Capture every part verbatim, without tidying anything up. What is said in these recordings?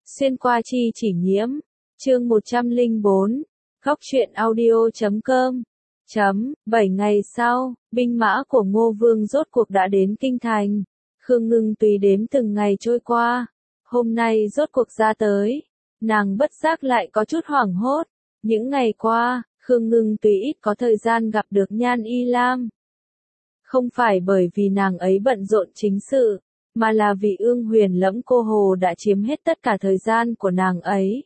Xuyên qua chi chỉ nhiễm. Chương một trăm lẻ bốn. Góc truyện audio chấm com. Chấm, bảy ngày sau, binh mã của Ngô Vương rốt cuộc đã đến kinh thành. Khương Ngưng Tùy đếm từng ngày trôi qua. Hôm nay rốt cuộc ra tới. Nàng bất giác lại có chút hoảng hốt. Những ngày qua, Khương Ngưng Tùy ít có thời gian gặp được Nhan Y Lam. Không phải bởi vì nàng ấy bận rộn chính sự, mà là vì Ương Huyền Lẫm Cô Hồ đã chiếm hết tất cả thời gian của nàng ấy.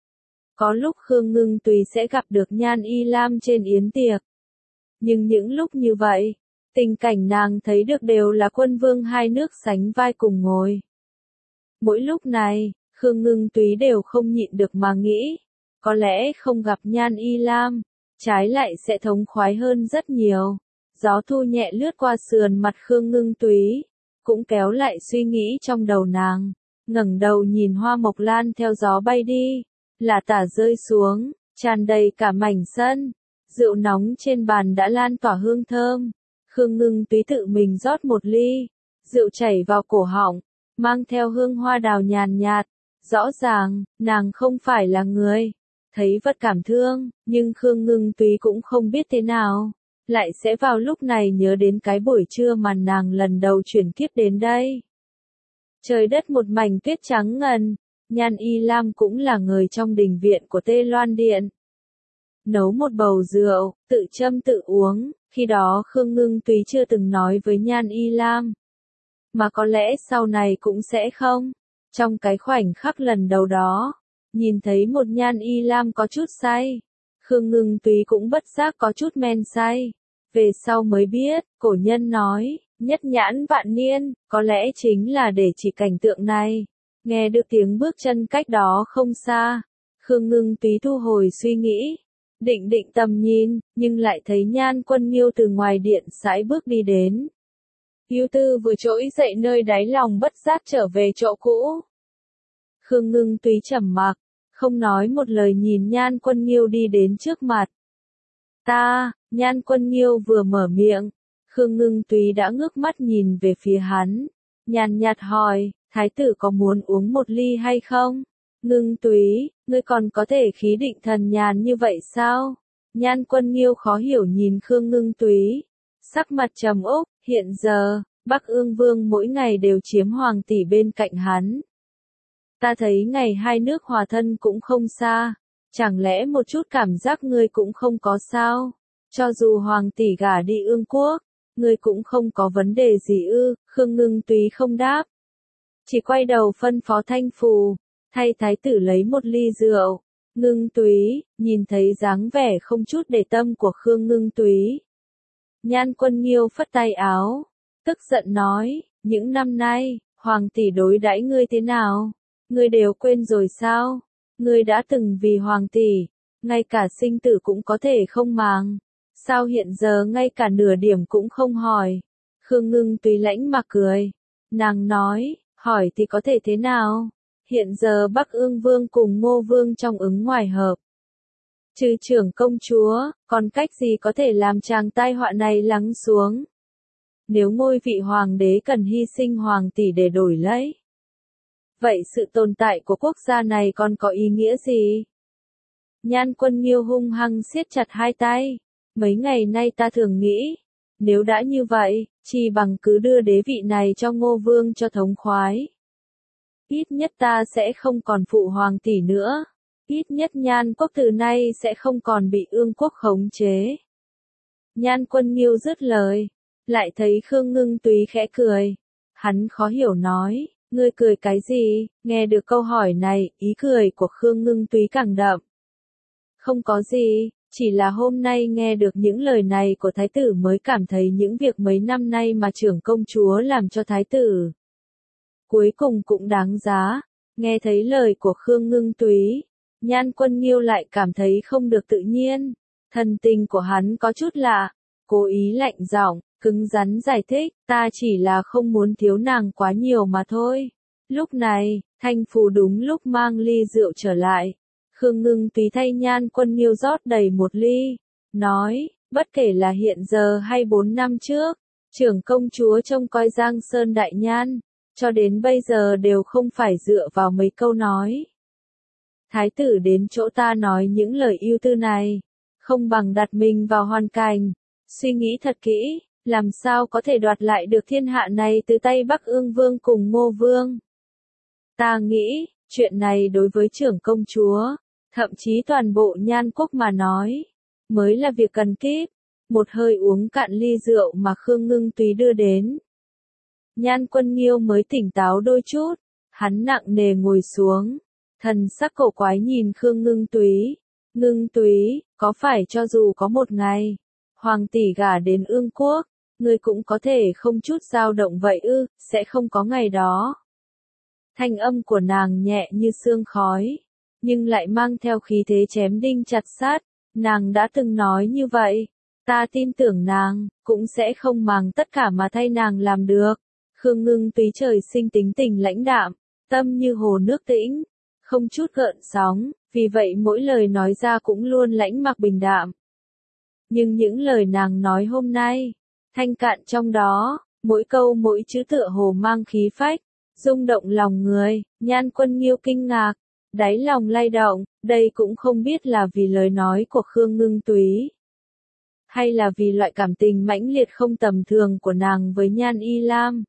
Có lúc Khương Ngưng Tùy sẽ gặp được Nhan Y Lam trên yến tiệc. Nhưng những lúc như vậy, tình cảnh nàng thấy được đều là quân vương hai nước sánh vai cùng ngồi. Mỗi lúc này, Khương Ngưng Tùy đều không nhịn được mà nghĩ, có lẽ không gặp Nhan Y Lam, trái lại sẽ thống khoái hơn rất nhiều. Gió thu nhẹ lướt qua sườn mặt Khương Ngưng Tùy, cũng kéo lại suy nghĩ trong đầu nàng. Ngẩng đầu nhìn hoa mộc lan theo gió bay đi, là tả rơi xuống, tràn đầy cả mảnh sân. Rượu nóng trên bàn đã lan tỏa hương thơm. Khương Ngưng Tùy tự mình rót một ly, rượu chảy vào cổ họng, mang theo hương hoa đào nhàn nhạt. Rõ ràng, nàng không phải là người thấy vật cảm thương, nhưng Khương Ngưng Tùy cũng không biết thế nào lại sẽ vào lúc này nhớ đến cái buổi trưa mà nàng lần đầu chuyển kiếp đến đây. Trời đất một mảnh tuyết trắng ngần, Nhan Y Lam cũng là người trong đình viện của Tê Loan Điện. Nấu một bầu rượu, tự châm tự uống, khi đó Khương Ngưng Tùy chưa từng nói với Nhan Y Lam. Mà có lẽ sau này cũng sẽ không. Trong cái khoảnh khắc lần đầu đó, nhìn thấy một Nhan Y Lam có chút say, Khương Ngưng Tùy cũng bất giác có chút men say. Về sau mới biết, cổ nhân nói, nhất nhãn vạn niên, có lẽ chính là để chỉ cảnh tượng này. Nghe được tiếng bước chân cách đó không xa, Khương Ngưng Tùy thu hồi suy nghĩ, định định tầm nhìn, nhưng lại thấy Nhan Quân Nghiêu từ ngoài điện sải bước đi đến. Ưu Tư vừa trỗi dậy nơi đáy lòng bất giác trở về chỗ cũ. Khương Ngưng Tùy trầm mặc, không nói một lời nhìn Nhan Quân Nghiêu đi đến trước mặt. Ta, Nhan Quân Nghiêu vừa mở miệng, Khương Ngưng Tùy đã ngước mắt nhìn về phía hắn, nhàn nhạt hỏi, thái tử có muốn uống một ly hay không? Ngưng Tùy, ngươi còn có thể khí định thần nhàn như vậy sao? Nhan Quân Nghiêu khó hiểu nhìn Khương Ngưng Tùy, sắc mặt trầm úc, hiện giờ, Bắc Ương Vương mỗi ngày đều chiếm hoàng tỷ bên cạnh hắn. Ta thấy ngày hai nước hòa thân cũng không xa. Chẳng lẽ một chút cảm giác ngươi cũng không có sao? Cho dù hoàng tỷ gả đi Ương quốc, ngươi cũng không có vấn đề gì ư? Khương Ngưng Tùy không đáp, chỉ quay đầu phân phó Thanh Phù, thay thái tử lấy một ly rượu. Ngưng Tùy, nhìn thấy dáng vẻ không chút để tâm của Khương Ngưng Tùy, Nhan Quân Nghiêu phất tay áo, tức giận nói, những năm nay, hoàng tỷ đối đãi ngươi thế nào? Ngươi đều quên rồi sao? Ngươi đã từng vì hoàng tỷ, ngay cả sinh tử cũng có thể không màng. Sao hiện giờ ngay cả nửa điểm cũng không hỏi? Khương Ngưng Tùy lãnh mà cười. Nàng nói, hỏi thì có thể thế nào? Hiện giờ Bắc Ương Vương cùng Ngô Vương trong ứng ngoài hợp. Trừ trưởng công chúa, còn cách gì có thể làm chàng tai họa này lắng xuống? Nếu ngôi vị hoàng đế cần hy sinh hoàng tỷ để đổi lấy, vậy sự tồn tại của quốc gia này còn có ý nghĩa gì? Nhan Quân Nghiêu hung hăng siết chặt hai tay. Mấy ngày nay ta thường nghĩ, nếu đã như vậy, chỉ bằng cứ đưa đế vị này cho Ngô Vương cho thống khoái. Ít nhất ta sẽ không còn phụ hoàng tỷ nữa. Ít nhất Nhan quốc từ nay sẽ không còn bị Ương quốc khống chế. Nhan Quân Nghiêu dứt lời, lại thấy Khương Ngưng Tùy khẽ cười. Hắn khó hiểu nói, ngươi cười cái gì? Nghe được câu hỏi này, ý cười của Khương Ngưng Tùy càng đậm. Không có gì, chỉ là hôm nay nghe được những lời này của thái tử mới cảm thấy những việc mấy năm nay mà trưởng công chúa làm cho thái tử cuối cùng cũng đáng giá. Nghe thấy lời của Khương Ngưng Tùy, Nhan Quân Nghiêu lại cảm thấy không được tự nhiên. Thần tình của hắn có chút lạ, cố ý lạnh giọng, cứng rắn giải thích, ta chỉ là không muốn thiếu nàng quá nhiều mà thôi. Lúc này, Thanh Phù đúng lúc mang ly rượu trở lại. Khương Ngưng Tùy thay Nhan Quân Nghiêu rót đầy một ly, nói, bất kể là hiện giờ hay bốn năm trước, trưởng công chúa trông coi Giang Sơn Đại Nhan, cho đến bây giờ đều không phải dựa vào mấy câu nói. Thái tử đến chỗ ta nói những lời ưu tư này, không bằng đặt mình vào hoàn cảnh, suy nghĩ thật kỹ, làm sao có thể đoạt lại được thiên hạ này từ tay Bắc Ương Vương cùng Ngô Vương. Ta nghĩ, chuyện này đối với trưởng công chúa, thậm chí toàn bộ Nhan quốc mà nói, mới là việc cần kíp. Một hơi uống cạn ly rượu mà Khương Ngưng Túy đưa đến. Nhan Quân Nghiêu mới tỉnh táo đôi chút, hắn nặng nề ngồi xuống, thần sắc cổ quái nhìn Khương Ngưng Túy. Ngưng Túy, có phải cho dù có một ngày, hoàng tỷ gả đến Ương quốc, ngươi cũng có thể không chút dao động vậy ư, sẽ không có ngày đó. Thanh âm của nàng nhẹ như sương khói, nhưng lại mang theo khí thế chém đinh chặt sắt, nàng đã từng nói như vậy. Ta tin tưởng nàng, cũng sẽ không màng tất cả mà thay nàng làm được. Khương Ngưng Túy trời sinh tính tình lãnh đạm, tâm như hồ nước tĩnh, không chút gợn sóng, vì vậy mỗi lời nói ra cũng luôn lãnh mặc bình đạm. Nhưng những lời nàng nói hôm nay, thanh cạn trong đó, mỗi câu mỗi chữ tựa hồ mang khí phách, rung động lòng người. Nhan Quân Nghiêu kinh ngạc, đáy lòng lay động, đây cũng không biết là vì lời nói của Khương Ngưng Túy, hay là vì loại cảm tình mãnh liệt không tầm thường của nàng với Nhan Y Lam.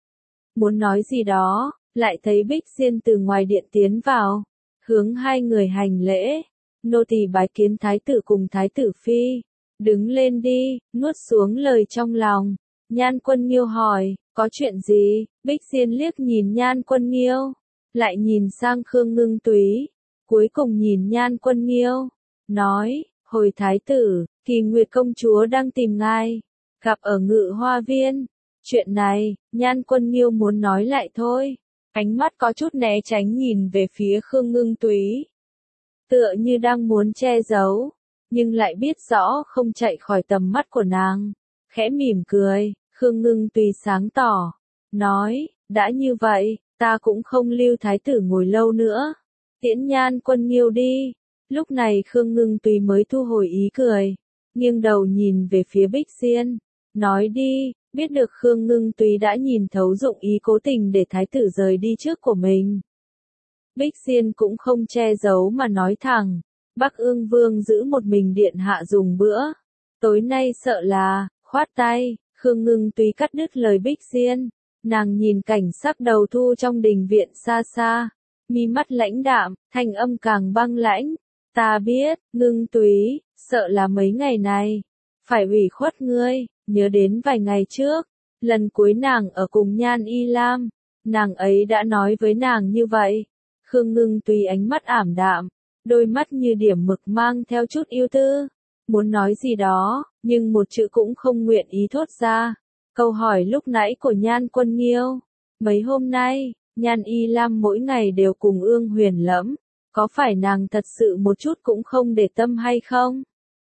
Muốn nói gì đó, lại thấy Bích Diên từ ngoài điện tiến vào, hướng hai người hành lễ. Nô tỳ bái kiến thái tử cùng thái tử phi. Đứng lên đi, nuốt xuống lời trong lòng. Nhan Quân Nghiêu hỏi, có chuyện gì? Bích Diên liếc nhìn Nhan Quân Nghiêu, lại nhìn sang Khương Ngưng Túy, cuối cùng nhìn Nhan Quân Nghiêu, nói, hồi thái tử, Kỳ Nguyệt công chúa đang tìm ngài, gặp ở Ngự Hoa Viên. Chuyện này, Nhan Quân Nghiêu muốn nói lại thôi, ánh mắt có chút né tránh nhìn về phía Khương Ngưng Túy, tựa như đang muốn che giấu, nhưng lại biết rõ không chạy khỏi tầm mắt của nàng, khẽ mỉm cười. Khương Ngưng Túy sáng tỏ, nói, đã như vậy, ta cũng không lưu thái tử ngồi lâu nữa, tiễn Nhan Quân Nghiêu đi. Lúc này Khương Ngưng Túy mới thu hồi ý cười, nghiêng đầu nhìn về phía Bích Diên, nói đi. Biết được Khương Ngưng Túy đã nhìn thấu dụng ý cố tình để thái tử rời đi trước của mình, Bích Diên cũng không che giấu mà nói thẳng, Bắc Ương Vương giữ một mình điện hạ dùng bữa, tối nay sợ là, khoát tay. Khương Ngưng Túy cắt đứt lời Bích Diên, nàng nhìn cảnh sắc đầu thu trong đình viện xa xa, mi mắt lãnh đạm, thanh âm càng băng lãnh. Ta biết, Ngưng Túy, sợ là mấy ngày này, phải ủy khuất ngươi, nhớ đến vài ngày trước, lần cuối nàng ở cùng Nhan Y Lam, nàng ấy đã nói với nàng như vậy. Khương Ngưng Túy ánh mắt ảm đạm, đôi mắt như điểm mực mang theo chút yêu tư, muốn nói gì đó, nhưng một chữ cũng không nguyện ý thốt ra. Câu hỏi lúc nãy của Nhan Quân Nghiêu, mấy hôm nay, Nhan Y Lam mỗi ngày đều cùng Ương Huyền lẫm, có phải nàng thật sự một chút cũng không để tâm hay không?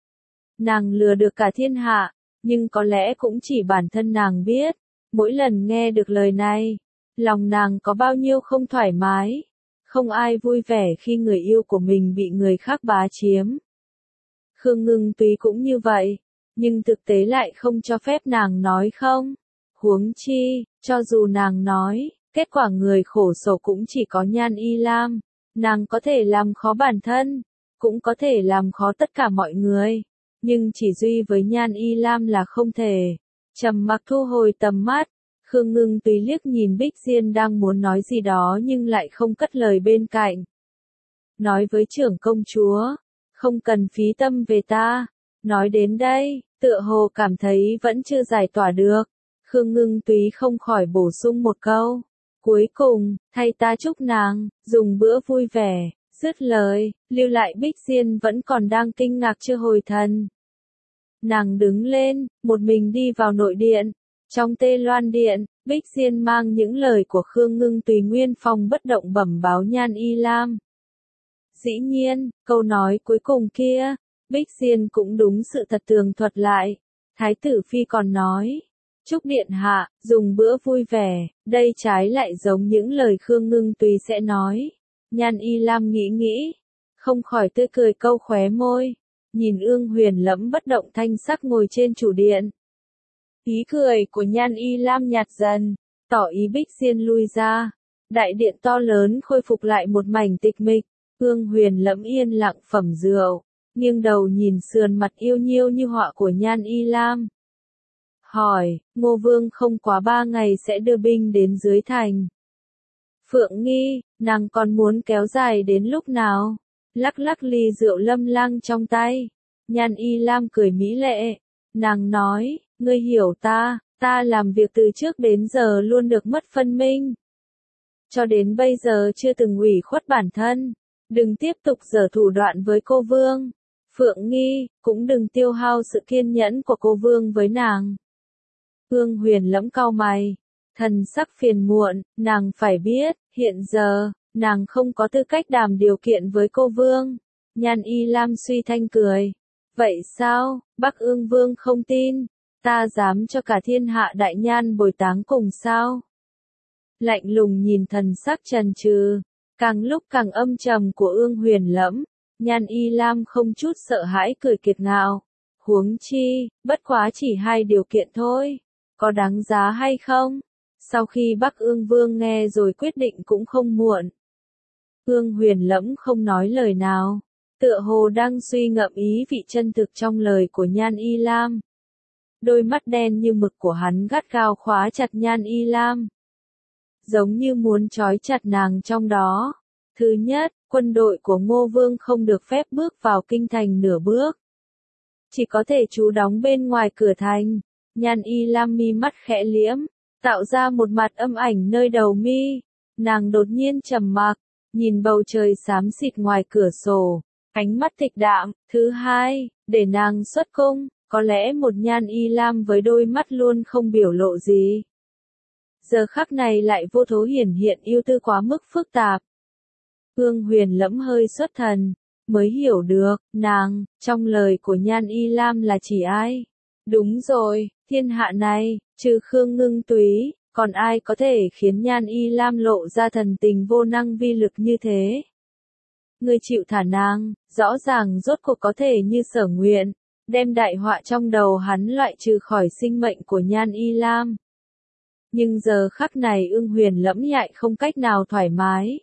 Nàng lừa được cả thiên hạ, nhưng có lẽ cũng chỉ bản thân nàng biết, mỗi lần nghe được lời này, lòng nàng có bao nhiêu không thoải mái. Không ai vui vẻ khi người yêu của mình bị người khác bá chiếm. Khương Ngưng Túy cũng như vậy, nhưng thực tế lại không cho phép nàng nói không. Huống chi, cho dù nàng nói, kết quả người khổ sở cũng chỉ có Nhan Y Lam, nàng có thể làm khó bản thân, cũng có thể làm khó tất cả mọi người, nhưng chỉ duy với Nhan Y Lam là không thể. Trầm mặc thu hồi tầm mắt, Khương Ngưng Túy liếc nhìn Bích Diên đang muốn nói gì đó nhưng lại không cất lời bên cạnh. Nói với trưởng công chúa, không cần phí tâm về ta. Nói đến đây, tựa hồ cảm thấy vẫn chưa giải tỏa được. Khương Ngưng Túy không khỏi bổ sung một câu. Cuối cùng, thay ta chúc nàng, dùng bữa vui vẻ. Dứt lời, lưu lại Bích Diên vẫn còn đang kinh ngạc chưa hồi thần. Nàng đứng lên, một mình đi vào nội điện. Trong Tê Loan Điện, Bích Diên mang những lời của Khương Ngưng Túy nguyên phong bất động bẩm báo Nhan Y Lam. Dĩ nhiên, câu nói cuối cùng kia, Bích Diên cũng đúng sự thật tường thuật lại. Thái tử phi còn nói, chúc điện hạ, dùng bữa vui vẻ, đây trái lại giống những lời Khương Ngưng Túy sẽ nói. Nhan Y Lam nghĩ nghĩ, không khỏi tươi cười câu khóe môi, nhìn Ương Huyền lẫm bất động thanh sắc ngồi trên chủ điện. Ý cười của Nhan Y Lam nhạt dần, tỏ ý Bích Diên lui ra. Đại điện to lớn khôi phục lại một mảnh tịch mịch, Ương Huyền Lẫm yên lặng phẩm rượu, nghiêng đầu nhìn sườn mặt yêu nhiêu như họa của Nhan Y Lam. Hỏi, Ngô Vương không quá ba ngày sẽ đưa binh đến dưới thành. Phượng Nghi, nàng còn muốn kéo dài đến lúc nào? Lắc lắc ly rượu lâm lang trong tay. Nhan Y Lam cười mỹ lệ. Nàng nói, ngươi hiểu ta, ta làm việc từ trước đến giờ luôn được mất phân minh. Cho đến bây giờ chưa từng ủy khuất bản thân. Đừng tiếp tục giở thủ đoạn với cô Vương. Phượng Nghi, cũng đừng tiêu hao sự kiên nhẫn của cô Vương với nàng. Ương Huyền Lẫm cau mày, thần sắc phiền muộn, nàng phải biết, hiện giờ, nàng không có tư cách đàm điều kiện với cô Vương. Nhan Y Lam suy thanh cười. Vậy sao, Bắc Ương Vương không tin, ta dám cho cả thiên hạ đại nhan bồi táng cùng sao? Lạnh lùng nhìn thần sắc trần trừ, càng lúc càng âm trầm của Ương Huyền Lẫm, Nhan Y Lam không chút sợ hãi cười kiệt ngạo. Huống chi, bất quá chỉ hai điều kiện thôi, có đáng giá hay không? Sau khi Bắc Ương Vương nghe rồi quyết định cũng không muộn. Ương Huyền Lẫm không nói lời nào, tựa hồ đang suy ngẫm ý vị chân thực trong lời của Nhan Y Lam. Đôi mắt đen như mực của hắn gắt gao khóa chặt Nhan Y Lam, giống như muốn trói chặt nàng trong đó. Thứ nhất, quân đội của Ngô Vương không được phép bước vào kinh thành nửa bước, chỉ có thể trú đóng bên ngoài cửa thành. Nhan Y Lam mi mắt khẽ liễm, tạo ra một mặt âm ảnh nơi đầu mi. Nàng đột nhiên trầm mặc, nhìn bầu trời xám xịt ngoài cửa sổ, ánh mắt tịch đạm. Thứ hai, để nàng xuất cung, có lẽ một Nhan Y Lam với đôi mắt luôn không biểu lộ gì, giờ khắc này lại vô thố hiển hiện ưu tư quá mức phức tạp. Ương Huyền Lẫm hơi xuất thần, mới hiểu được, nàng, trong lời của Nhan Y Lam là chỉ ai? Đúng rồi, thiên hạ này, trừ Khương Ngưng Túy, còn ai có thể khiến Nhan Y Lam lộ ra thần tình vô năng vi lực như thế? Ngươi chịu thả nàng, rõ ràng rốt cuộc có thể như sở nguyện, đem đại họa trong đầu hắn loại trừ khỏi sinh mệnh của Nhan Y Lam. Nhưng giờ khắc này Ương Huyền Lẫm lại không cách nào thoải mái.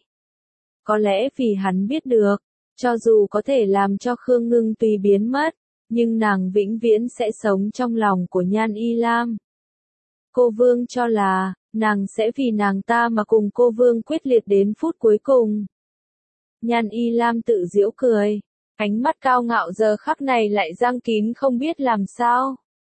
Có lẽ vì hắn biết được, cho dù có thể làm cho Khương Ngưng Tùy biến mất, nhưng nàng vĩnh viễn sẽ sống trong lòng của Nhan Y Lam. Cô Vương cho là, nàng sẽ vì nàng ta mà cùng cô Vương quyết liệt đến phút cuối cùng. Nhan Y Lam tự giễu cười, ánh mắt cao ngạo giờ khắc này lại giăng kín không biết làm sao.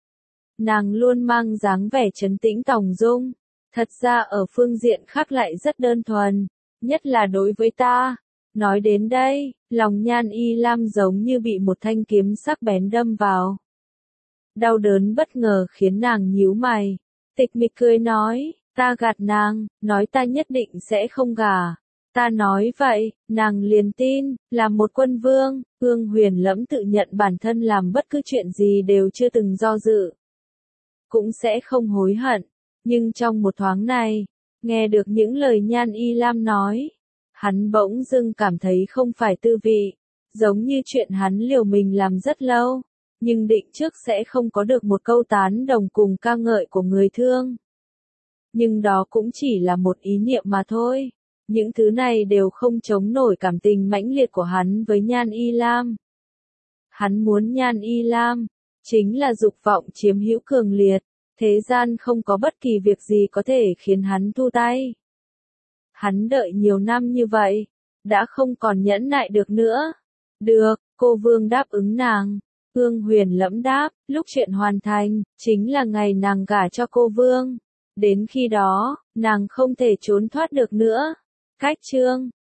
Nàng luôn mang dáng vẻ trấn tĩnh tòng dung, thật ra ở phương diện khác lại rất đơn thuần, nhất là đối với ta. Nói đến đây, lòng Nhan Y Lam giống như bị một thanh kiếm sắc bén đâm vào. Đau đớn bất ngờ khiến nàng nhíu mày, tịch mịch cười nói, ta gạt nàng, nói ta nhất định sẽ không gả. Ta nói vậy, nàng liền tin, là một quân vương. Ương Huyền Lẫm tự nhận bản thân làm bất cứ chuyện gì đều chưa từng do dự, cũng sẽ không hối hận. Nhưng trong một thoáng này, nghe được những lời Nhan Y Lam nói, hắn bỗng dưng cảm thấy không phải tư vị, giống như chuyện hắn liều mình làm rất lâu, nhưng định trước sẽ không có được một câu tán đồng cùng ca ngợi của người thương. Nhưng đó cũng chỉ là một ý niệm mà thôi. Những thứ này đều không chống nổi cảm tình mãnh liệt của hắn với Nhan Y Lam. Hắn muốn Nhan Y Lam, chính là dục vọng chiếm hữu cường liệt, thế gian không có bất kỳ việc gì có thể khiến hắn thu tay. Hắn đợi nhiều năm như vậy, đã không còn nhẫn nại được nữa. Được, cô Vương đáp ứng nàng. Ương Huyền Lẫm đáp, lúc chuyện hoàn thành, chính là ngày nàng gả cho cô Vương. Đến khi đó, nàng không thể trốn thoát được nữa. Cách chương